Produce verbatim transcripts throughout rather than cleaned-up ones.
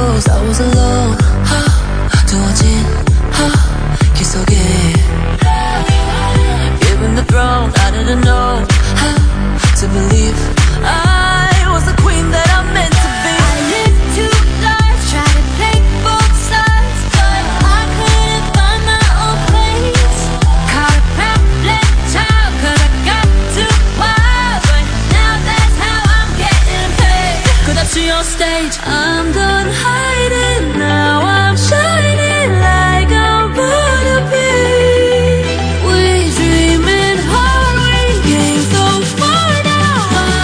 close, I was alone. 두어진 길 속에 given the throne, I didn't know how to believe I was the queen that I meant to be. I lived two lives, tried to play both sides, but I couldn't find my own place. Caught a pamphlet child, cause I got too wild, but now that's how I'm getting paid. Good up to your stage, I'm done hiding, now I'm shining like I'm born to be. We dreaming hard, we came so far, now I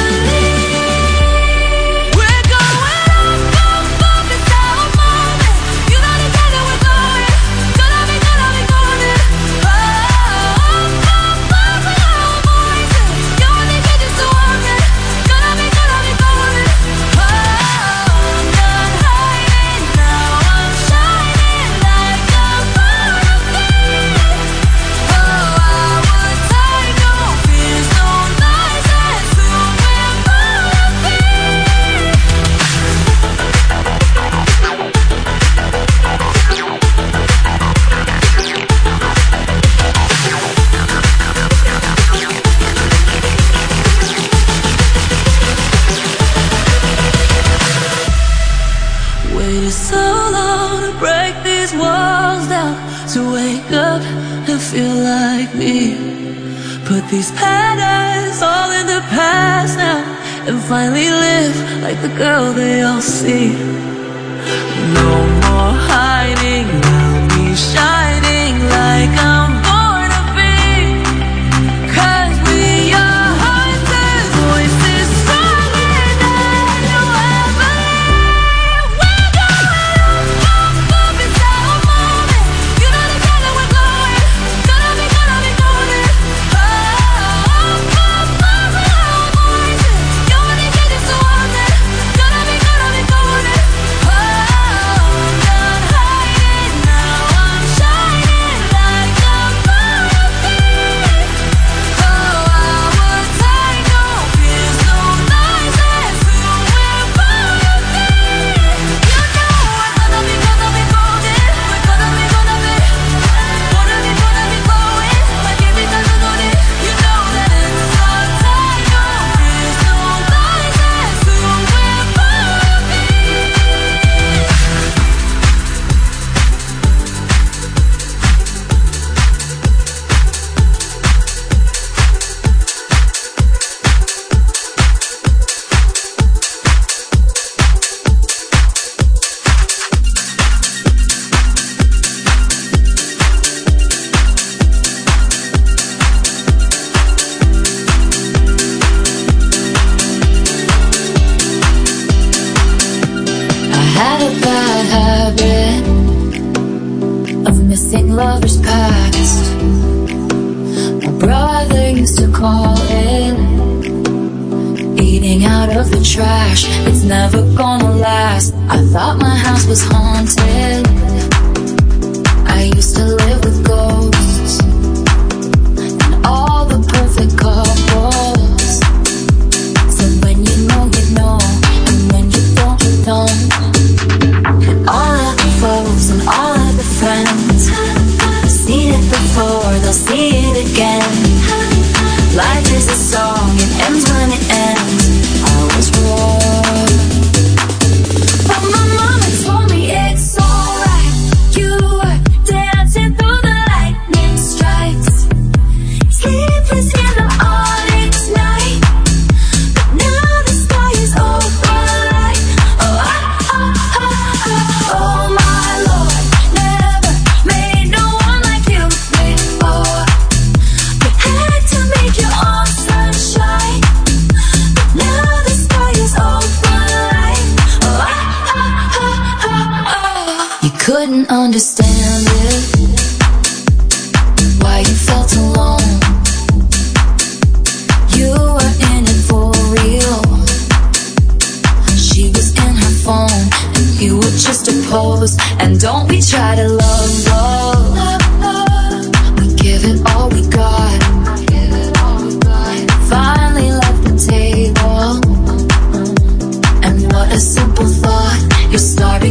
believe we're going up, up, up, it's our moment. You know the time that we're going, gonna be, gonna be golden. Oh, up, up, up, with our voices. You only get just to warm it, gonna be, gonna be golden. Oh, I'm done hiding, now I'm shining like I'm born to be. Oh, I would take no fears, no lies, and soon we're born to be. Waited so long to break these walls down, to wake up and feel like me. Put these patterns all in the past now, and finally live like the girl they all see. No more hiding, now me shining like I'm born to be. Cause we are hunters, voices stronger than you ever believe. We're going up, up, up, it's our moment. You know the time that we're going, gonna be, gonna be golden. Oh, up, up, up, with our voices. You only get just to warm it, gonna be, gonna be golden. Oh, I'm done hiding, now I'm shining like I'm born to be. Oh, I would take no fears, no lies, and soon we're born to be. You know we're gonna be, gonna be golden. We're gonna be, gonna be, gonna be, gonna be glowing like every time you know it. You know that it's our time. No fears, no lies, and soon we're born to be. I had a bad habit of missing lovers past. My brother used to call it eating out of the trash. It's never gonna last. I thought my house was haunted. I used to live with ghosts and all the perfect couples. So when you know, you know, and when you don't, you don't. All of the foes and all of the friends, seen it before, they'll see it again. Life is a song, it ends when it ends. I was wrong, but my mama told me it's alright. You were dancing through the lightning strikes, sleepless in the onyx night. But now the sky is overlight. Oh, ah, ah, ah, ah, oh my Lord, never made no one like you before. You had to make your own sunshine. But now the sky is overlight. Oh, ah, ah, ah, ah, oh. You couldn't understand it, why you felt alone. You were in it for real. She was in her phone, and you were just a pose. And don't we try to love, love. We give it all we got. Finally left the table, and what a simple thought. You started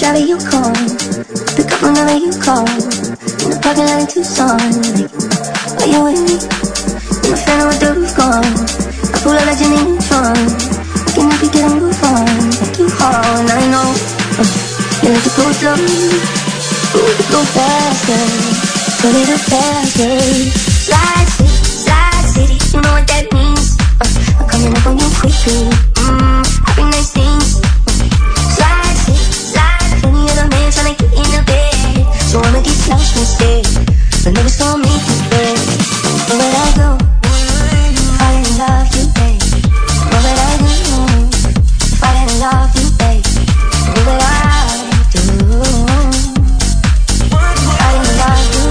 shower you call, pick up whenever you call. In the parking lot in Tucson, like, are you with me? In the fan with the roof gone, I pull out like Jimmy Neutron. Looking up, you get on roof on, like you haul, and I know uh, you like to go slow, but we could go faster, a little faster. Slide city, slide city, you know what that means. uh, I'm coming up on you quickly, mmm, happy nice things. Slide city, slide, any other man tryna get in the bed, so I'ma get lost instead, but never saw me bed. Where would I go? I didn't love you, babe. What would I do if I didn't love you, babe? What would I do if I didn't love you?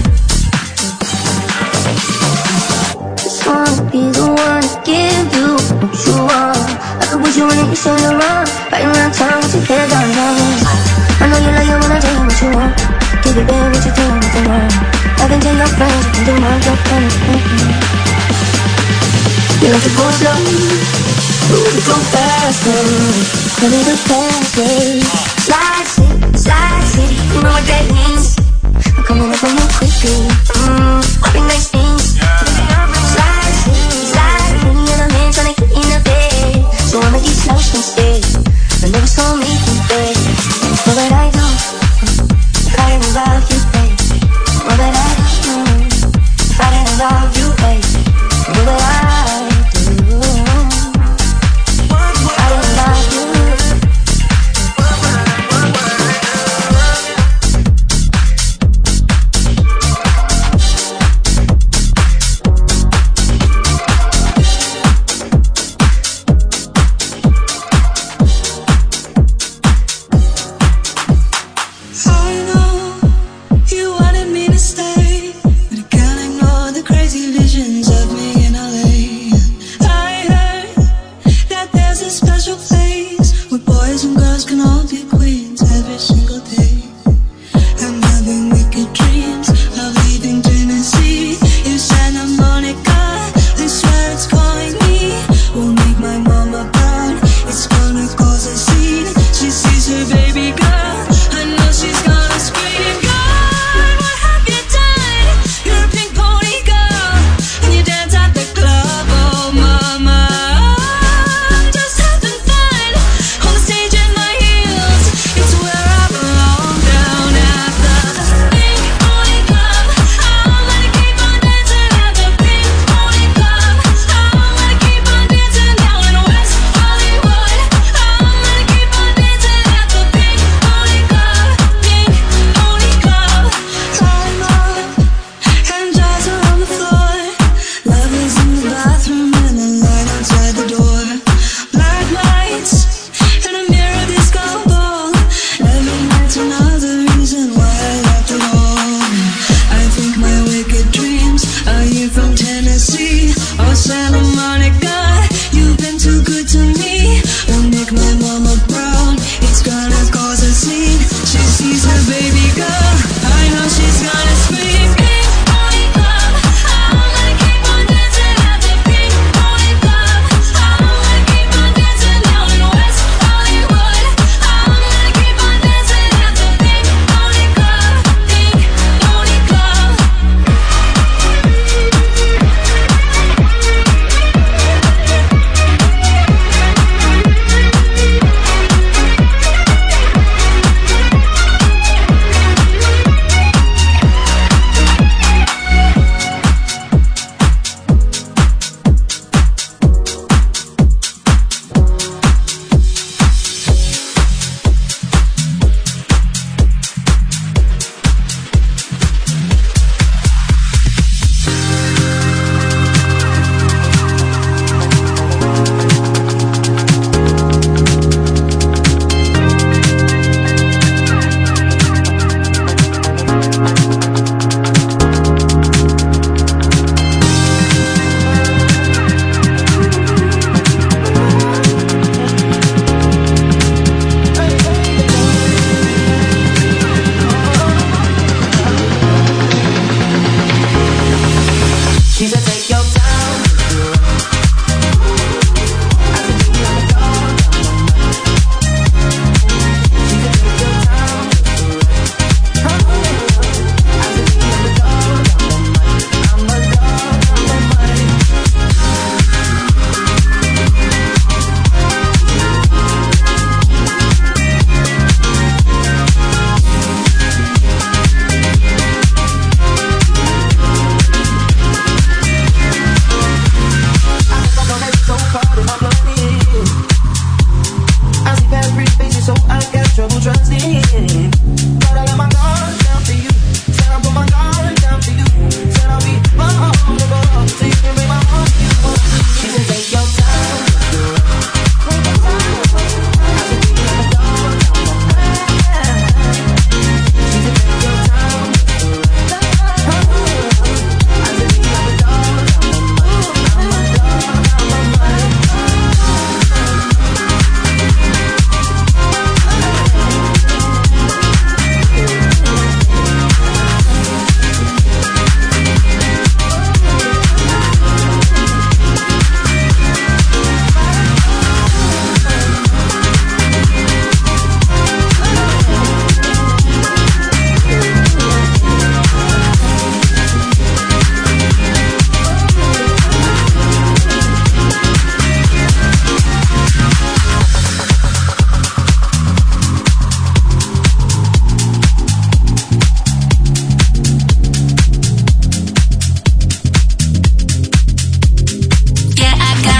Just wanna be the one to give you what you want. I could put you in and you turn around, riding around town with your head down low. I know you like it when I tell you what you want. Give it back what you tell me what you want. I can tell your friends you can do my girlfriend. You like to go slow, but we go faster, a little faster. Slide city, slide city, you know what that means. I'm coming up on you quickly, mmm, happy nice